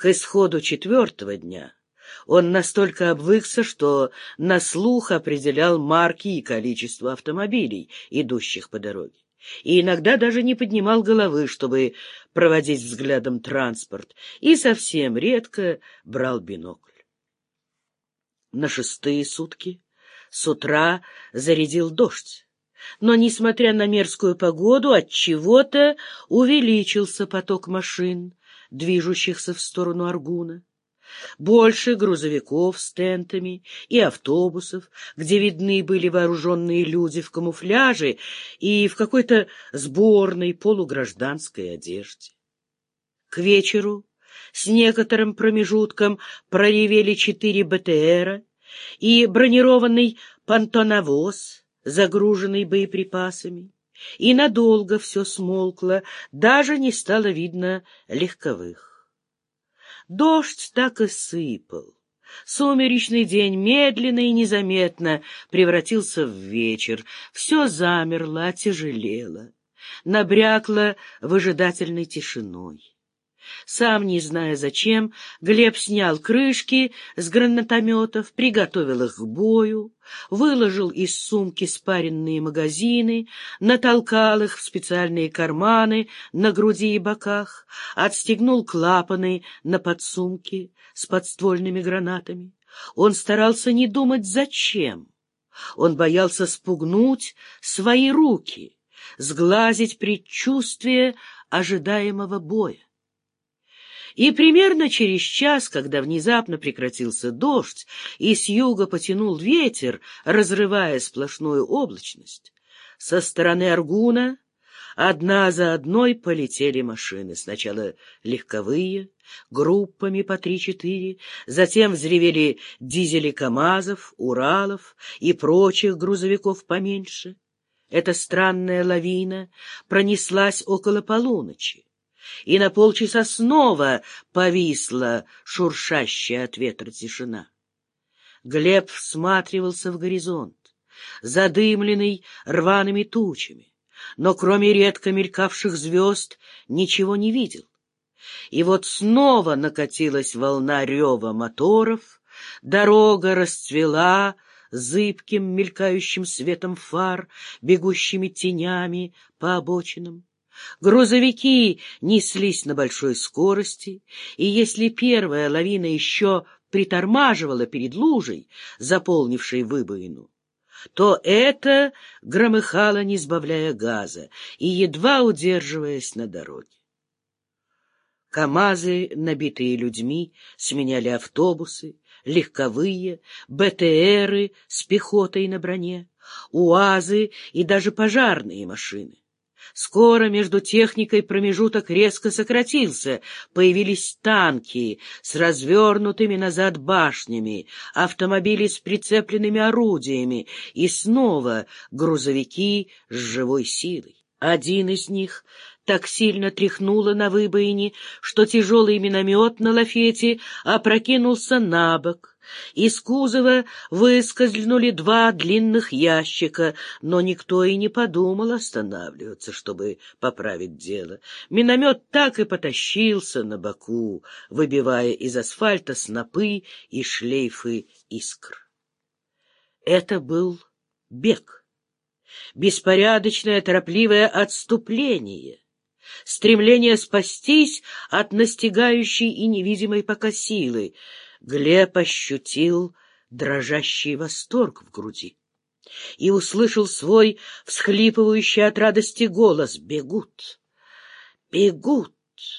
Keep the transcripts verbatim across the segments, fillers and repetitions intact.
К исходу четвертого дня он настолько обвыкся, что на слух определял марки и количество автомобилей, идущих по дороге, и иногда даже не поднимал головы, чтобы проводить взглядом транспорт, и совсем редко брал бинокль. На шестые сутки с утра зарядил дождь, но, несмотря на мерзкую погоду, отчего-то увеличился поток машин, движущихся в сторону Аргуна. Больше грузовиков с тентами и автобусов, где видны были вооруженные люди в камуфляже и в какой-то сборной полугражданской одежде. К вечеру с некоторым промежутком проревели четыре БТРа и бронированный понтонавоз, загруженный боеприпасами, и надолго все смолкло, даже не стало видно легковых. Дождь так и сыпал. Сумеречный день медленно и незаметно превратился в вечер. Все замерло, отяжелело, набрякло выжидательной тишиной. Сам не зная зачем, Глеб снял крышки с гранатометов, приготовил их к бою, выложил из сумки спаренные магазины, натолкал их в специальные карманы на груди и боках, отстегнул клапаны на подсумке с подствольными гранатами. Он старался не думать зачем. Он боялся спугнуть свои руки, сглазить предчувствие ожидаемого боя. И примерно через час, когда внезапно прекратился дождь и с юга потянул ветер, разрывая сплошную облачность, со стороны Аргуна одна за одной полетели машины. Сначала легковые, группами по три-четыре, затем взревели дизели КамАЗов, Уралов и прочих грузовиков поменьше. Эта странная лавина пронеслась около полуночи, и на полчаса снова повисла шуршащая от ветра тишина. Глеб всматривался в горизонт, задымленный рваными тучами, но кроме редко мелькавших звезд ничего не видел. И вот снова накатилась волна рева моторов, дорога расцвела зыбким мелькающим светом фар, бегущими тенями по обочинам. Грузовики неслись на большой скорости, и если первая лавина еще притормаживала перед лужей, заполнившей выбоину, то эта громыхала, не сбавляя газа и едва удерживаясь на дороге. КамАЗы, набитые людьми, сменяли автобусы, легковые, БТРы с пехотой на броне, УАЗы и даже пожарные машины. Скоро между техникой промежуток резко сократился, появились танки с развернутыми назад башнями, автомобили с прицепленными орудиями и снова грузовики с живой силой. Один из них так сильно тряхнуло на выбоине, что тяжелый миномет на лафете опрокинулся на бок. Из кузова выскользнули два длинных ящика, но никто и не подумал останавливаться, чтобы поправить дело. Миномет так и потащился на боку, выбивая из асфальта снопы и шлейфы искр. Это был бег, беспорядочное торопливое отступление, стремление спастись от настигающей и невидимой пока силы. Глеб ощутил дрожащий восторг в груди и услышал свой всхлипывающий от радости голос: «Бегут! Бегут!»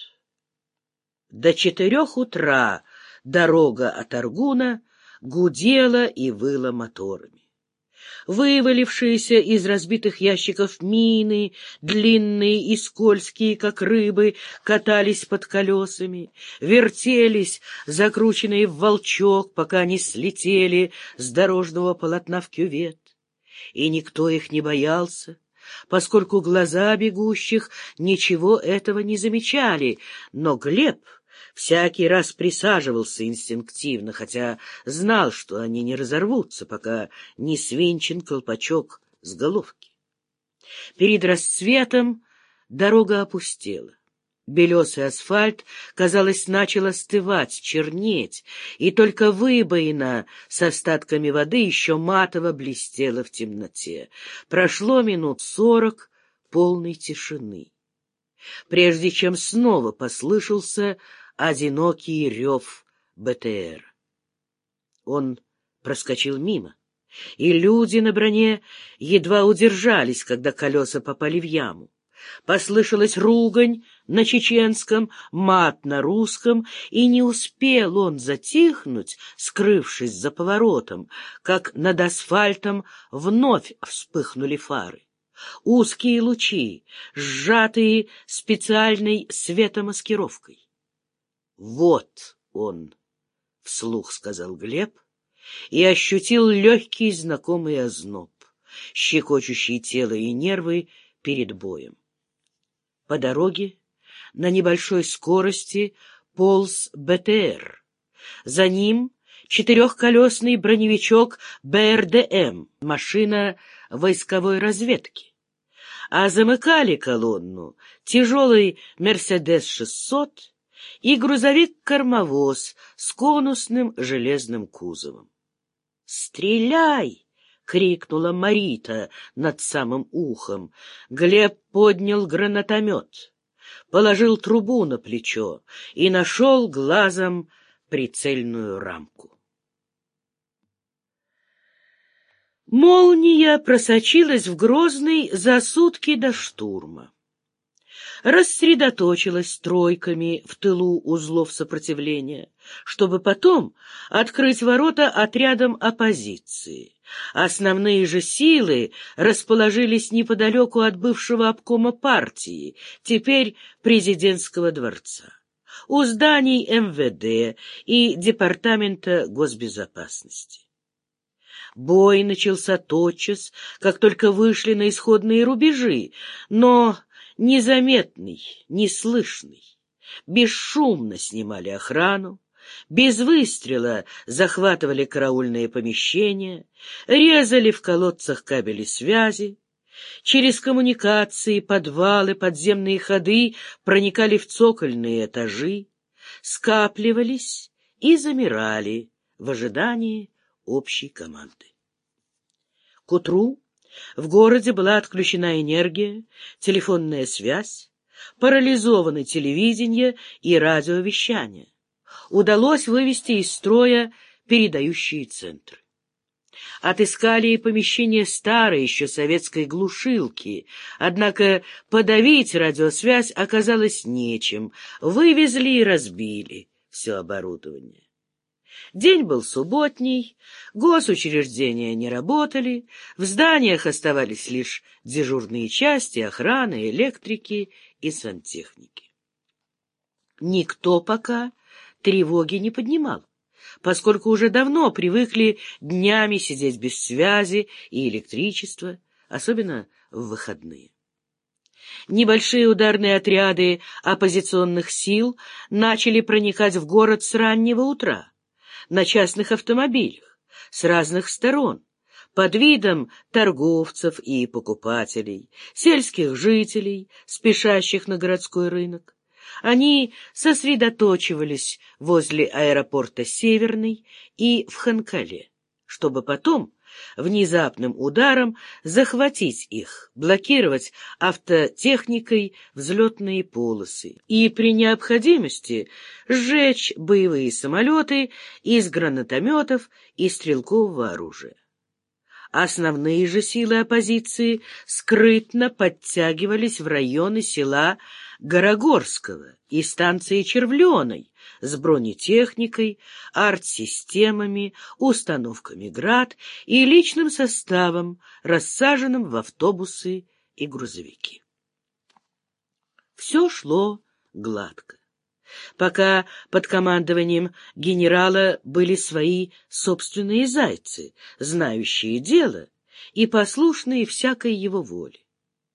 До четырех утра дорога от Аргуна гудела и выла моторами. Вывалившиеся из разбитых ящиков мины, длинные и скользкие, как рыбы, катались под колесами, вертелись, закрученные в волчок, пока не слетели с дорожного полотна в кювет. И никто их не боялся, поскольку глаза бегущих ничего этого не замечали, но Глеб всякий раз присаживался инстинктивно, хотя знал, что они не разорвутся, пока не свинчен колпачок с головки. Перед рассветом дорога опустела. Белесый асфальт, казалось, начал остывать, чернеть, и только выбоина с остатками воды еще матово блестела в темноте. Прошло минут сорок полной тишины, прежде чем снова послышался одинокий рев БТР. Он проскочил мимо, и люди на броне едва удержались, когда колеса попали в яму. Послышалась ругань на чеченском, мат на русском, и не успел он затихнуть, скрывшись за поворотом, как над асфальтом вновь вспыхнули фары. Узкие лучи, сжатые специальной светомаскировкой. «Вот он», — вслух сказал Глеб, и ощутил легкий знакомый озноб, щекочущий тело и нервы перед боем. По дороге на небольшой скорости полз БТР. За ним четырехколесный броневичок БРДМ, машина войсковой разведки. А замыкали колонну тяжелый «Мерседес шестьсот» и грузовик-кормовоз с конусным железным кузовом. «Стреляй!» — крикнула Марита над самым ухом. Глеб поднял гранатомет, положил трубу на плечо и нашел глазом прицельную рамку. Молния просочилась в Грозный за сутки до штурма. Рассредоточилась тройками в тылу узлов сопротивления, чтобы потом открыть ворота отрядам оппозиции. Основные же силы расположились неподалеку от бывшего обкома партии, теперь президентского дворца, у зданий эм вэ дэ и Департамента госбезопасности. Бой начался тотчас, как только вышли на исходные рубежи, но незаметный, неслышный. Бесшумно снимали охрану, без выстрела захватывали караульные помещения, резали в колодцах кабели связи, через коммуникации, подвалы, подземные ходы проникали в цокольные этажи, скапливались и замирали в ожидании общей команды. К утру в городе была отключена энергия, телефонная связь, парализованы телевидение и радиовещание. Удалось вывести из строя передающие центры. Отыскали и помещение старой еще советской глушилки, однако подавить радиосвязь оказалось нечем, вывезли и разбили все оборудование. День был субботний, госучреждения не работали, в зданиях оставались лишь дежурные части, охраны, электрики и сантехники. Никто пока тревоги не поднимал, поскольку уже давно привыкли днями сидеть без связи и электричества, особенно в выходные. Небольшие ударные отряды оппозиционных сил начали проникать в город с раннего утра, на частных автомобилях, с разных сторон, под видом торговцев и покупателей, сельских жителей, спешащих на городской рынок. Они сосредоточивались возле аэропорта Северный и в Ханкале, чтобы потом внезапным ударом захватить их, блокировать автотехникой взлетные полосы и при необходимости сжечь боевые самолеты из гранатометов и стрелкового оружия. Основные же силы оппозиции скрытно подтягивались в районы села Горогорского и станции Червленой с бронетехникой, артсистемами, установками «Град» и личным составом, рассаженным в автобусы и грузовики. Все шло гладко, пока под командованием генерала были свои собственные зайцы, знающие дело и послушные всякой его воле.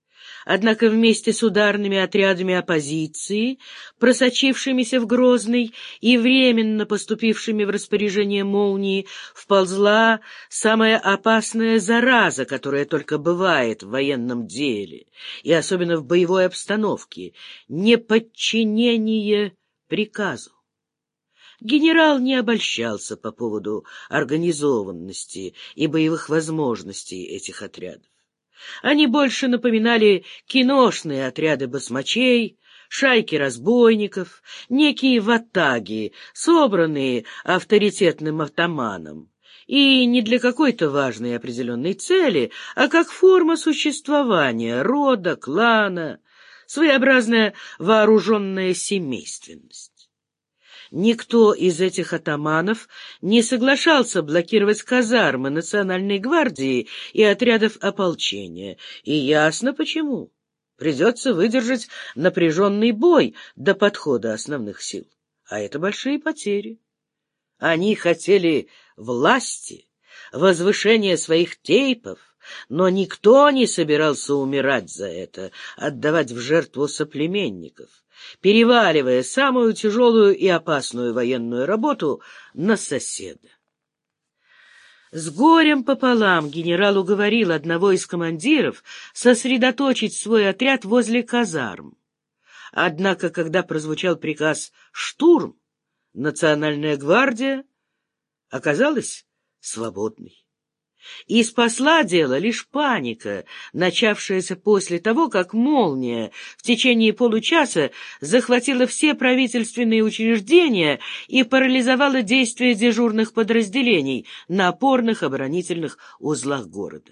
Однако вместе с ударными отрядами оппозиции, просочившимися в Грозный и временно поступившими в распоряжение Молнии, вползла самая опасная зараза, которая только бывает в военном деле, и особенно в боевой обстановке — неподчинение приказу. Генерал не обольщался по поводу организованности и боевых возможностей этих отрядов. Они больше напоминали киношные отряды басмачей, шайки разбойников, некие ватаги, собранные авторитетным атаманом, и не для какой-то важной определенной цели, а как форма существования рода, клана, своеобразная вооруженная семейственность. Никто из этих атаманов не соглашался блокировать казармы Национальной гвардии и отрядов ополчения, и ясно почему. Придется выдержать напряженный бой до подхода основных сил, а это большие потери. Они хотели власти, возвышения своих тейпов, но никто не собирался умирать за это, отдавать в жертву соплеменников, переваливая самую тяжелую и опасную военную работу на соседа. С горем пополам генерал уговорил одного из командиров сосредоточить свой отряд возле казарм. Однако, когда прозвучал приказ «штурм», Национальная гвардия оказалась свободной. И спасла дело лишь паника, начавшаяся после того, как «Молния» в течение получаса захватила все правительственные учреждения и парализовала действия дежурных подразделений на опорных оборонительных узлах города.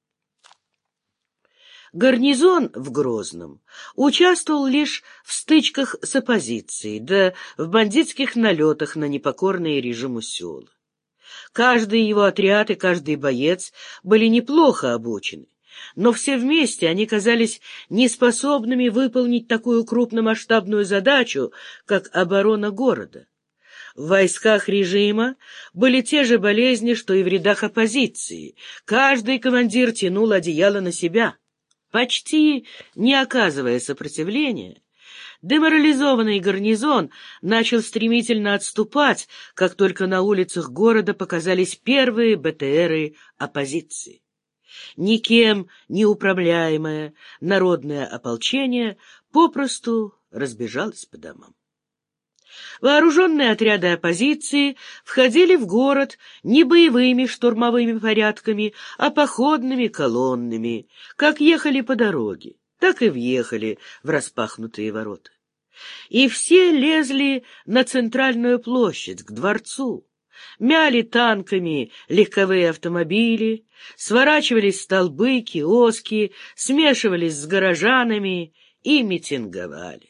Гарнизон в Грозном участвовал лишь в стычках с оппозицией, да в бандитских налетах на непокорные режиму села. Каждый его отряд и каждый боец были неплохо обучены, но все вместе они казались неспособными выполнить такую крупномасштабную задачу, как оборона города. В войсках режима были те же болезни, что и в рядах оппозиции. Каждый командир тянул одеяло на себя, почти не оказывая сопротивления. Деморализованный гарнизон начал стремительно отступать, как только на улицах города показались первые БТРы оппозиции. Никем не управляемое народное ополчение попросту разбежалось по домам. Вооруженные отряды оппозиции входили в город не боевыми штурмовыми порядками, а походными колоннами, как ехали по дороге, так и въехали в распахнутые ворота. И все лезли на центральную площадь, к дворцу, мяли танками легковые автомобили, сворачивались столбы, киоски, смешивались с горожанами и митинговали.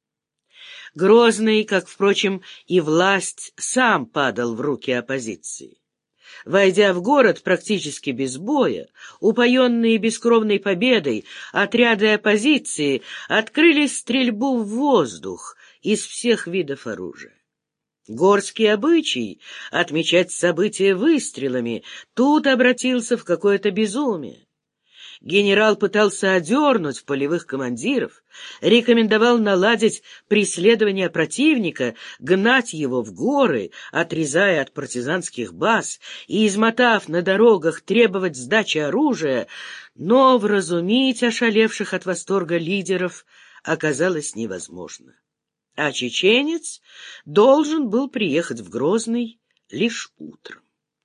Грозный, как, впрочем, и власть, сам падал в руки оппозиции. Войдя в город практически без боя, упоенные бескровной победой, отряды оппозиции открыли стрельбу в воздух из всех видов оружия. Горский обычай отмечать события выстрелами тут обратился в какое-то безумие. Генерал пытался одернуть полевых командиров, рекомендовал наладить преследование противника, гнать его в горы, отрезая от партизанских баз, и, измотав на дорогах, требовать сдачи оружия, но вразумить ошалевших от восторга лидеров оказалось невозможно. А чеченец должен был приехать в Грозный лишь утром.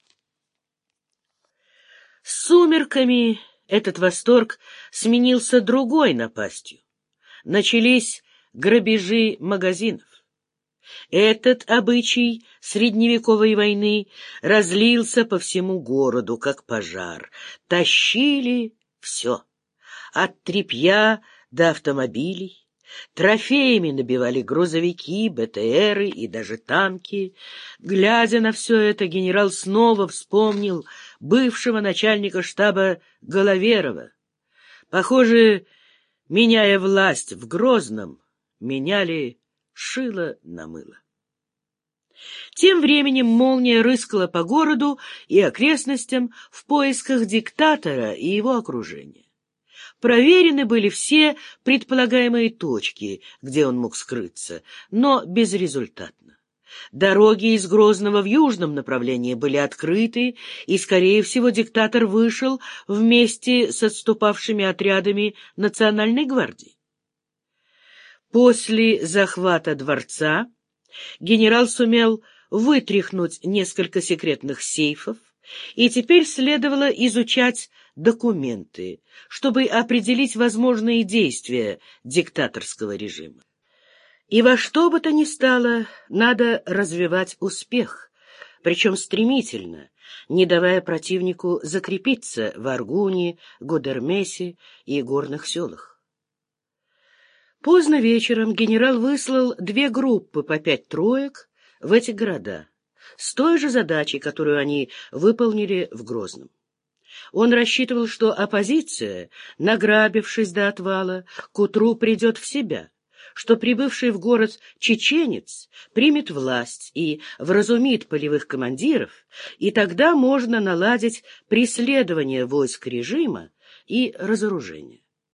С сумерками этот восторг сменился другой напастью. Начались грабежи магазинов. Этот обычай средневековой войны разлился по всему городу, как пожар. Тащили все, от тряпья до автомобилей. Трофеями набивали грузовики, БТРы и даже танки. Глядя на все это, генерал снова вспомнил бывшего начальника штаба Головерова. Похоже, меняя власть в Грозном, меняли шило на мыло. Тем временем «Молния» рыскала по городу и окрестностям в поисках диктатора и его окружения. Проверены были все предполагаемые точки, где он мог скрыться, но безрезультатно. Дороги из Грозного в южном направлении были открыты, и, скорее всего, диктатор вышел вместе с отступавшими отрядами Национальной гвардии. После захвата дворца генерал сумел вытряхнуть несколько секретных сейфов, и теперь следовало изучать документы, чтобы определить возможные действия диктаторского режима. И во что бы то ни стало, надо развивать успех, причем стремительно, не давая противнику закрепиться в Аргуне, Гудермесе и горных селах. Поздно вечером генерал выслал две группы по пять троек в эти города, с той же задачей, которую они выполнили в Грозном. Он рассчитывал, что оппозиция, награбившись до отвала, к утру придет в себя, что прибывший в город чеченец примет власть и вразумит полевых командиров, и тогда можно наладить преследование войск режима и разоружение.